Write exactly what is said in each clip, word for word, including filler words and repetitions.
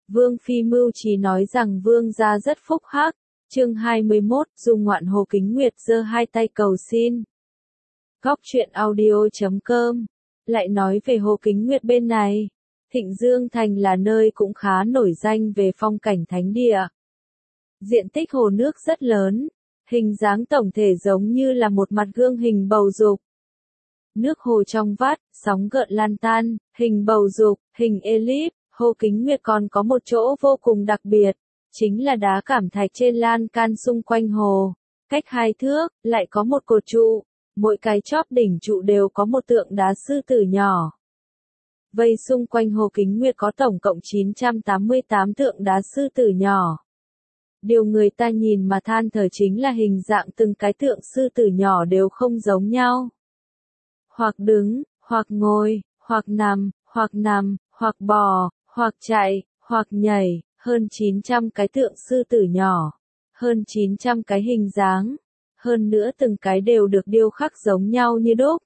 Vương Phi mưu trí nói rằng vương gia rất phúc hắc. Chương hai mươi mốt, Dung Ngoạn Hồ Kính Nguyệt giơ hai tay cầu xin. Góc truyện audio chấm com lại nói về Hồ Kính Nguyệt bên này. Thịnh Dương Thành là nơi cũng khá nổi danh về phong cảnh thánh địa. Diện tích hồ nước rất lớn, hình dáng tổng thể giống như là một mặt gương hình bầu dục. Nước hồ trong vắt, sóng gợn lan tan, hình bầu dục, hình elip. Hồ Kính Nguyệt còn có một chỗ vô cùng đặc biệt, chính là đá cẩm thạch trên lan can xung quanh hồ. Cách hai thước, lại có một cột trụ, mỗi cái chóp đỉnh trụ đều có một tượng đá sư tử nhỏ. Vây xung quanh Hồ Kính Nguyệt có tổng cộng chín trăm tám mươi tám tượng đá sư tử nhỏ. Điều người ta nhìn mà than thở chính là hình dạng từng cái tượng sư tử nhỏ đều không giống nhau. Hoặc đứng, hoặc ngồi, hoặc nằm, hoặc nằm, hoặc bò, hoặc chạy, hoặc nhảy, hơn chín trăm cái tượng sư tử nhỏ, hơn chín trăm cái hình dáng, hơn nữa từng cái đều được điêu khắc giống nhau như đúc.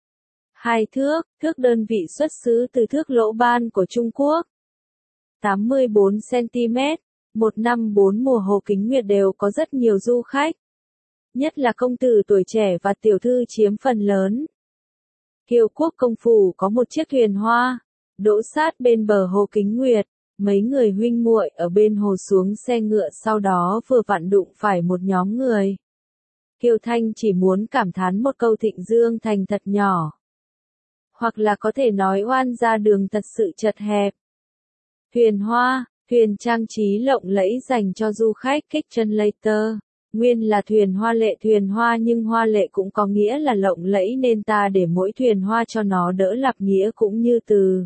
Hai thước, thước đơn vị xuất xứ từ thước lỗ ban của Trung Quốc. tám mươi bốn xăng-ti-mét, một năm bốn mùa Hồ Kính Nguyệt đều có rất nhiều du khách. Nhất là công tử tuổi trẻ và tiểu thư chiếm phần lớn. Kiều Quốc công phủ có một chiếc thuyền hoa, đỗ sát bên bờ Hồ Kính Nguyệt, mấy người huynh muội ở bên hồ xuống xe ngựa sau đó vừa vặn đụng phải một nhóm người. Kiều Thanh chỉ muốn cảm thán một câu Thịnh Dương Thành thật nhỏ. Hoặc là có thể nói oan ra đường thật sự chật hẹp. Thuyền hoa, thuyền trang trí lộng lẫy dành cho du khách Kitchen Later. Nguyên là thuyền hoa lệ thuyền hoa nhưng hoa lệ cũng có nghĩa là lộng lẫy nên ta để mỗi thuyền hoa cho nó đỡ lặp nghĩa cũng như từ.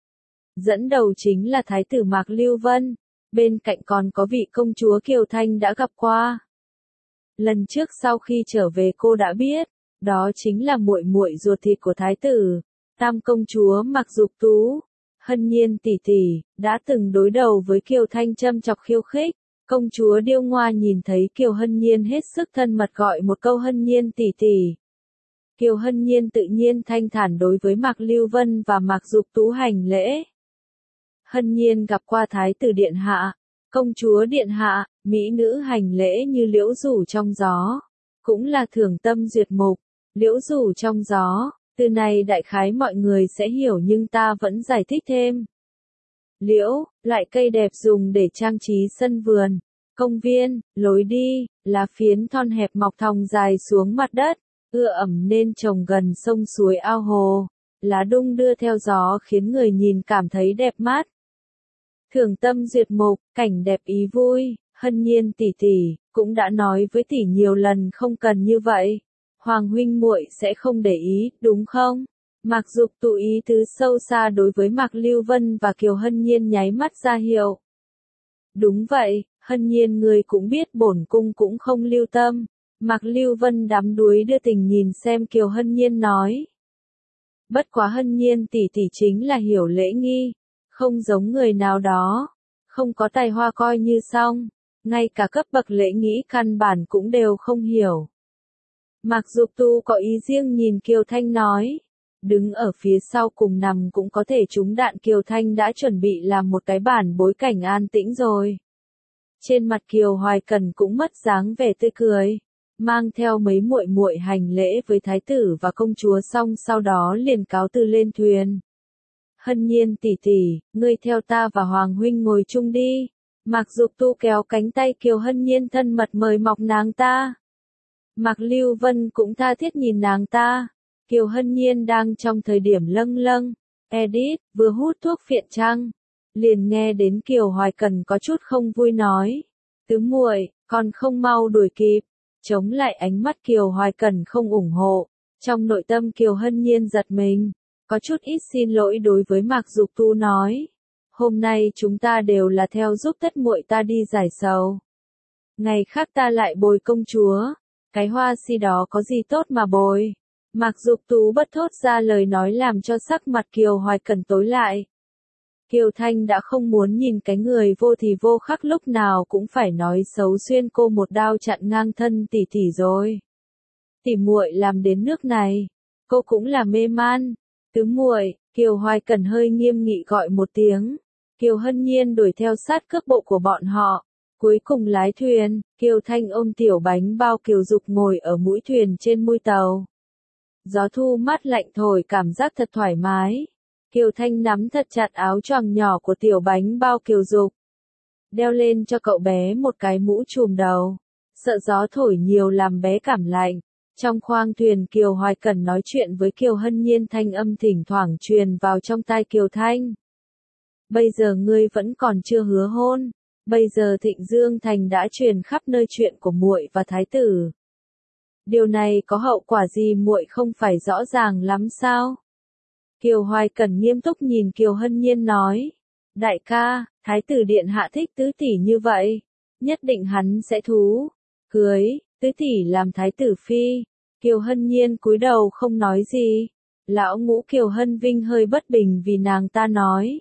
Dẫn đầu chính là Thái tử Mạc Lưu Vân, bên cạnh còn có vị công chúa Kiều Thanh đã gặp qua. Lần trước sau khi trở về cô đã biết, đó chính là muội muội ruột thịt của Thái tử, Tam công chúa Mạc Dục Tú. Hân Nhiên tỷ tỷ đã từng đối đầu với Kiều Thanh châm chọc khiêu khích. Công chúa Điêu Ngoa nhìn thấy Kiều Hân Nhiên hết sức thân mật gọi một câu Hân Nhiên tỷ tỷ. Kiều Hân Nhiên tự nhiên thanh thản đối với Mạc Lưu Vân và Mạc Dục Tú hành lễ. Hân Nhiên gặp qua Thái tử điện hạ, công chúa điện hạ, mỹ nữ hành lễ như liễu rủ trong gió, cũng là thưởng tâm duyệt mục. Liễu rủ trong gió, từ này đại khái mọi người sẽ hiểu nhưng ta vẫn giải thích thêm. Liễu, loại cây đẹp dùng để trang trí sân vườn, công viên, lối đi, lá phiến thon hẹp mọc thòng dài xuống mặt đất, ưa ẩm nên trồng gần sông suối ao hồ, lá đung đưa theo gió khiến người nhìn cảm thấy đẹp mắt. Thưởng tâm duyệt mục, cảnh đẹp ý vui, Hân Nhiên tỷ tỷ cũng đã nói với tỷ nhiều lần không cần như vậy. Hoàng huynh muội sẽ không để ý, đúng không? Mạc Dục Tú ý tứ sâu xa đối với Mạc Lưu Vân và Kiều Hân Nhiên nháy mắt ra hiệu. Đúng vậy, Hân Nhiên người cũng biết bổn cung cũng không lưu tâm. Mạc Lưu Vân đắm đuối đưa tình nhìn xem Kiều Hân Nhiên nói. Bất quá Hân Nhiên tỷ tỷ chính là hiểu lễ nghi, không giống người nào đó, không có tài hoa coi như xong, ngay cả cấp bậc lễ nghĩ căn bản cũng đều không hiểu. Mạc Dục Tú có ý riêng nhìn Kiều Thanh nói. Đứng ở phía sau cùng nằm cũng có thể trúng đạn Kiều Thanh đã chuẩn bị làm một cái bản bối cảnh an tĩnh rồi. Trên mặt Kiều Hoài Cẩn cũng mất dáng vẻ tươi cười, mang theo mấy muội muội hành lễ với thái tử và công chúa xong sau đó liền cáo từ lên thuyền. Hân Nhiên tỷ tỷ, ngươi theo ta và Hoàng huynh ngồi chung đi. Mạc Dục Tú kéo cánh tay Kiều Hân Nhiên thân mật mời mọc nàng ta. Mạc Lưu Vân cũng tha thiết nhìn nàng ta. Kiều Hân Nhiên đang trong thời điểm lâng lâng, edit, vừa hút thuốc phiện trăng. Liền nghe đến Kiều Hoài Cần có chút không vui nói. Tứ muội, còn không mau đuổi kịp. Chống lại ánh mắt Kiều Hoài Cần không ủng hộ. Trong nội tâm Kiều Hân Nhiên giật mình. Có chút ít xin lỗi đối với Mạc Dục Tú nói. Hôm nay chúng ta đều là theo giúp tất muội ta đi giải sầu. Ngày khác ta lại bồi công chúa. Cái hoa si đó có gì tốt mà bồi. Mạc Dục Tú bất thốt ra lời nói làm cho sắc mặt Kiều Hoài Cẩn tối lại. Kiều Thanh đã không muốn nhìn cái người vô thì vô khắc lúc nào cũng phải nói xấu xuyên cô một đao chặn ngang thân tỷ tỷ rồi. Tỷ muội làm đến nước này, cô cũng là mê man. Tứ muội, Kiều Hoài Cẩn hơi nghiêm nghị gọi một tiếng. Kiều Hân Nhiên đuổi theo sát cước bộ của bọn họ. Cuối cùng lái thuyền, Kiều Thanh ôm tiểu bánh bao Kiều Dục ngồi ở mũi thuyền trên mui tàu. Gió thu mát lạnh thổi cảm giác thật thoải mái. Kiều Thanh nắm thật chặt áo choàng nhỏ của tiểu bánh bao Kiều Dục. Đeo lên cho cậu bé một cái mũ trùm đầu. Sợ gió thổi nhiều làm bé cảm lạnh. Trong khoang thuyền Kiều Hoài Cẩn nói chuyện với Kiều Hân Nhiên, thanh âm thỉnh thoảng truyền vào trong tai Kiều Thanh. Bây giờ ngươi vẫn còn chưa hứa hôn. Bây giờ Thịnh Dương Thành đã truyền khắp nơi chuyện của muội và thái tử. Điều này có hậu quả gì muội không phải rõ ràng lắm sao? Kiều Hoài Cẩn nghiêm túc nhìn Kiều Hân Nhiên nói. Đại ca, thái tử điện hạ thích tứ tỷ như vậy. Nhất định hắn sẽ thú. Cưới, tứ tỷ làm thái tử phi. Kiều Hân Nhiên cúi đầu không nói gì. Lão ngũ Kiều Hân Vinh hơi bất bình vì nàng ta nói.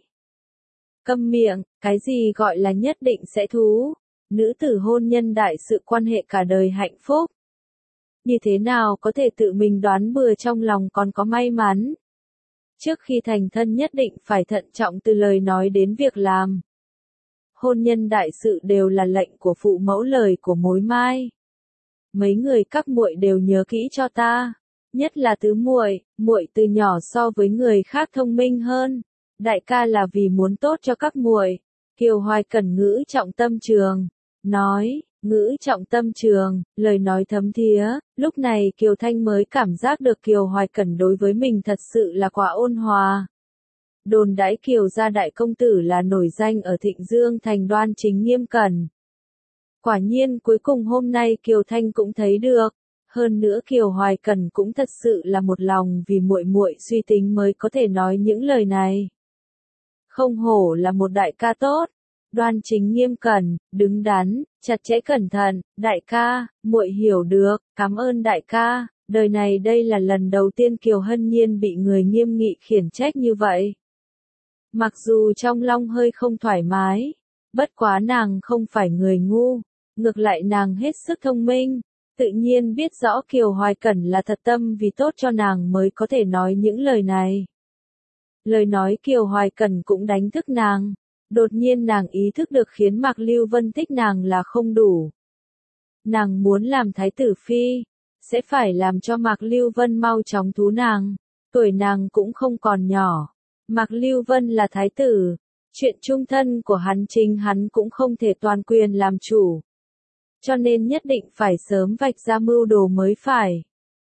Câm miệng, cái gì gọi là nhất định sẽ thú. Nữ tử hôn nhân đại sự quan hệ cả đời hạnh phúc. Như thế nào có thể tự mình đoán bừa, trong lòng còn có may mắn. Trước khi thành thân nhất định phải thận trọng từ lời nói đến việc làm. Hôn nhân đại sự đều là lệnh của phụ mẫu, lời của mối mai. Mấy người các muội đều nhớ kỹ cho ta, nhất là tứ muội, muội từ nhỏ so với người khác thông minh hơn. Đại ca là vì muốn tốt cho các muội. Kiều Hoài Cẩn ngữ trọng tâm trường, nói, ngữ trọng tâm trường, lời nói thấm thía. Lúc này Kiều Thanh mới cảm giác được Kiều Hoài Cẩn đối với mình thật sự là quá ôn hòa. Đồn đãi Kiều gia đại công tử là nổi danh ở Thịnh Dương Thành đoan chính nghiêm cẩn. Quả nhiên cuối cùng hôm nay Kiều Thanh cũng thấy được. Hơn nữa Kiều Hoài Cẩn cũng thật sự là một lòng vì muội muội suy tính mới có thể nói những lời này. Không hổ là một đại ca tốt, đoan chính nghiêm cẩn, đứng đắn, chặt chẽ cẩn thận. Đại ca, muội hiểu được, cảm ơn đại ca. Đời này đây là lần đầu tiên Kiều Hân Nhiên bị người nghiêm nghị khiển trách như vậy. Mặc dù trong lòng hơi không thoải mái, bất quá nàng không phải người ngu, ngược lại nàng hết sức thông minh, tự nhiên biết rõ Kiều Hoài Cẩn là thật tâm vì tốt cho nàng mới có thể nói những lời này. Lời nói Kiều Hoài Cẩn cũng đánh thức nàng, đột nhiên nàng ý thức được khiến Mạc Lưu Vân thích nàng là không đủ. Nàng muốn làm thái tử phi, sẽ phải làm cho Mạc Lưu Vân mau chóng thú nàng, tuổi nàng cũng không còn nhỏ. Mạc Lưu Vân là thái tử, chuyện chung thân của hắn chính hắn cũng không thể toàn quyền làm chủ. Cho nên nhất định phải sớm vạch ra mưu đồ mới phải.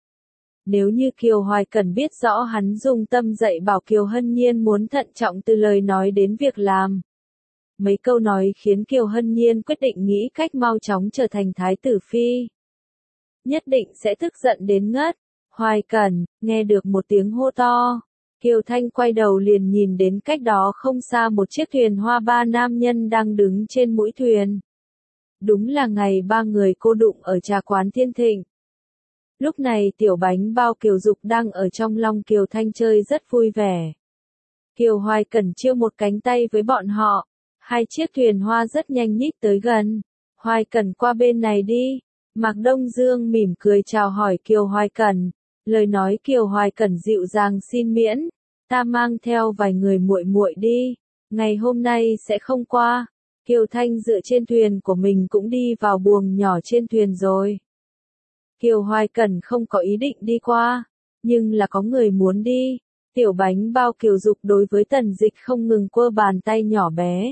Nếu như Kiều Hoài Cẩn biết rõ hắn dùng tâm dạy bảo Kiều Hân Nhiên muốn thận trọng từ lời nói đến việc làm. Mấy câu nói khiến Kiều Hân Nhiên quyết định nghĩ cách mau chóng trở thành thái tử phi. Nhất định sẽ tức giận đến ngất. Hoài Cẩn, nghe được một tiếng hô to. Kiều Thanh quay đầu liền nhìn đến cách đó không xa một chiếc thuyền hoa, ba nam nhân đang đứng trên mũi thuyền. Đúng là ngày ba người cô đụng ở trà quán Thiên Thịnh. Lúc này tiểu bánh bao Kiều Dục đang ở trong lòng Kiều Thanh chơi rất vui vẻ. Kiều Hoài Cẩn chiêu một cánh tay với bọn họ. Hai chiếc thuyền hoa rất nhanh nhích tới gần. Hoài Cẩn qua bên này đi. Mạc Đông Dương mỉm cười chào hỏi Kiều Hoài Cẩn. Lời nói Kiều Hoài Cẩn dịu dàng xin miễn. Ta mang theo vài người muội muội đi. Ngày hôm nay sẽ không qua. Kiều Thanh dựa trên thuyền của mình cũng đi vào buồng nhỏ trên thuyền rồi. Kiều Hoài Cẩn không có ý định đi qua, nhưng là có người muốn đi. Tiểu bánh bao Kiều Dục đối với Tần Dịch không ngừng quơ bàn tay nhỏ bé.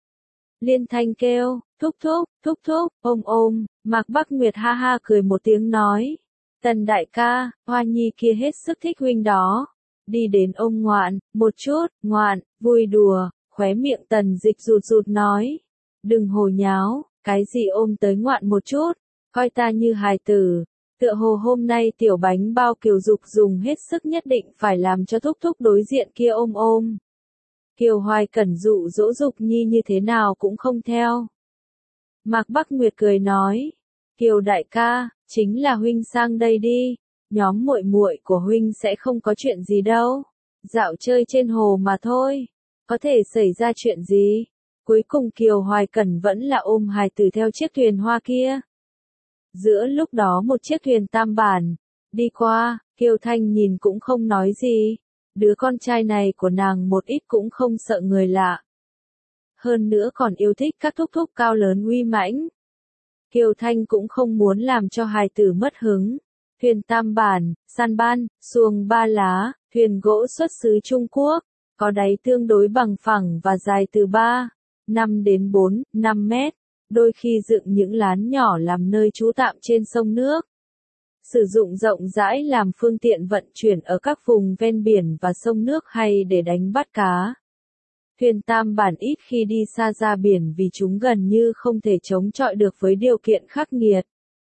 Liên thanh kêu, thúc thúc, thúc thúc, ôm ôm. Mạc Bắc Nguyệt ha ha cười một tiếng nói. Tần đại ca, Hoa Nhi kia hết sức thích huynh đó. Đi đến ôm ngoạn, một chút, ngoạn, vui đùa. Khóe miệng Tần Dịch rụt rụt nói. Đừng hồ nháo, cái gì ôm tới ngoạn một chút, coi ta như hài tử. Tựa hồ hôm nay tiểu bánh bao Kiều Dục dùng hết sức nhất định phải làm cho thúc thúc đối diện kia ôm ôm. Kiều Hoài Cẩn dụ dỗ Dục Nhi như thế nào cũng không theo. Mạc Bắc Nguyệt cười nói, Kiều đại ca, chính là huynh sang đây đi, nhóm muội muội của huynh sẽ không có chuyện gì đâu. Dạo chơi trên hồ mà thôi, có thể xảy ra chuyện gì? Cuối cùng Kiều Hoài Cẩn vẫn là ôm hài tử theo chiếc thuyền hoa kia. Giữa lúc đó một chiếc thuyền tam bản đi qua, Kiều Thanh nhìn cũng không nói gì. Đứa con trai này của nàng một ít cũng không sợ người lạ. hơn nữa còn yêu thích các thúc thúc cao lớn uy mãnh. Kiều Thanh cũng không muốn làm cho hài tử mất hứng. Thuyền tam bản, san ban, xuồng ba lá, thuyền gỗ xuất xứ Trung Quốc, có đáy tương đối bằng phẳng và dài từ ba, năm đến bốn, năm mét, đôi khi dựng những lán nhỏ làm nơi trú tạm trên sông nước. Sử dụng rộng rãi làm phương tiện vận chuyển ở các vùng ven biển và sông nước hay để đánh bắt cá. Thuyền tam bản ít khi đi xa ra biển vì chúng gần như không thể chống chọi được với điều kiện khắc nghiệt.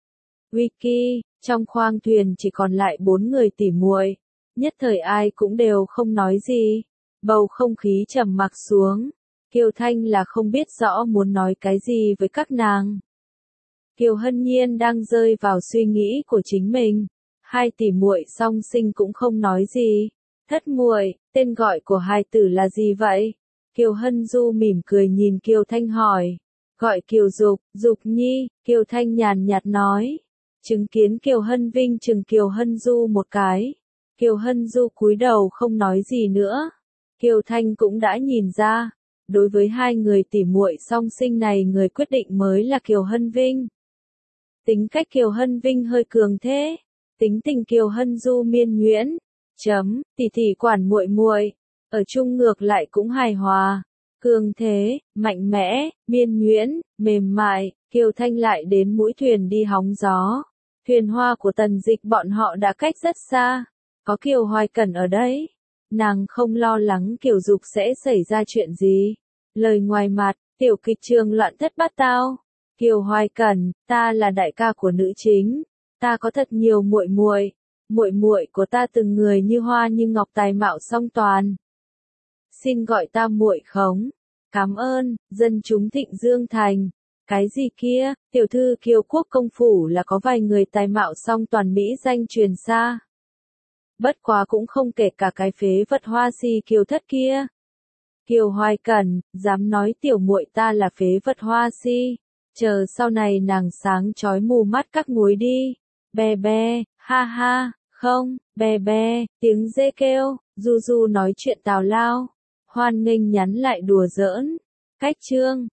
Wiki, trong khoang thuyền chỉ còn lại bốn người tỉ muội, nhất thời ai cũng đều không nói gì. Bầu không khí trầm mặc xuống. Kiều Thanh là không biết rõ muốn nói cái gì với các nàng. Kiều Hân Nhiên đang rơi vào suy nghĩ của chính mình. Hai tỷ muội song sinh cũng không nói gì. Thất muội, tên gọi của hai tử là gì vậy? Kiều Hân Du mỉm cười nhìn Kiều Thanh hỏi. Gọi Kiều Dục, Dục Nhi, Kiều Thanh nhàn nhạt nói. Chứng kiến Kiều Hân Vinh chừng Kiều Hân Du một cái. Kiều Hân Du cúi đầu không nói gì nữa. Kiều Thanh cũng đã nhìn ra. Đối với hai người tỉ muội song sinh này người quyết định mới là Kiều Hân Vinh. Tính cách Kiều Hân Vinh hơi cường thế, tính tình Kiều Hân Du miên nhuyễn, chấm, tỷ tỷ quản muội muội, ở chung ngược lại cũng hài hòa, cường thế, mạnh mẽ, miên nhuyễn, mềm mại. Kiều Thanh lại đến mũi thuyền đi hóng gió. Thuyền hoa của Tần Dịch bọn họ đã cách rất xa, có Kiều Hoài Cẩn ở đấy. Nàng không lo lắng Kiều Dục sẽ xảy ra chuyện gì. Lời ngoài mặt, tiểu kịch trường loạn thất bát tao. Kiều Hoài Cẩn, ta là đại ca của nữ chính, ta có thật nhiều muội muội, muội muội của ta từng người như hoa như ngọc tài mạo song toàn. Xin gọi ta muội khống. Cảm ơn, dân chúng Thịnh Dương Thành. Cái gì kia, tiểu thư Kiều Quốc công phủ là có vài người tài mạo song toàn mỹ danh truyền xa. Bất quá cũng không kể cả cái phế vật hoa si Kiều thất kia. Kiều Hoài Cẩn, dám nói tiểu muội ta là phế vật hoa si. Chờ sau này nàng sáng chói mù mắt các muối đi. Bè bè, ha ha, không, bè bè, tiếng dê kêu, du du nói chuyện tào lao. Hoan nghênh nhắn lại đùa giỡn. Cách chương.